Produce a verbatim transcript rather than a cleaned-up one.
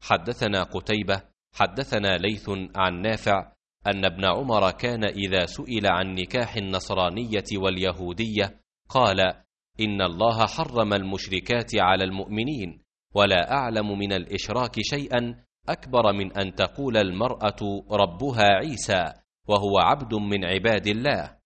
حدثنا قتيبة حدثنا ليث عن نافع أن ابن عمر كان إذا سئل عن نكاح النصرانية واليهودية قال: إن الله حرم المشركات على المؤمنين، ولا أعلم من الإشراك شيئا أكبر من أن تقول المرأة ربها عيسى وهو عبد من عباد الله.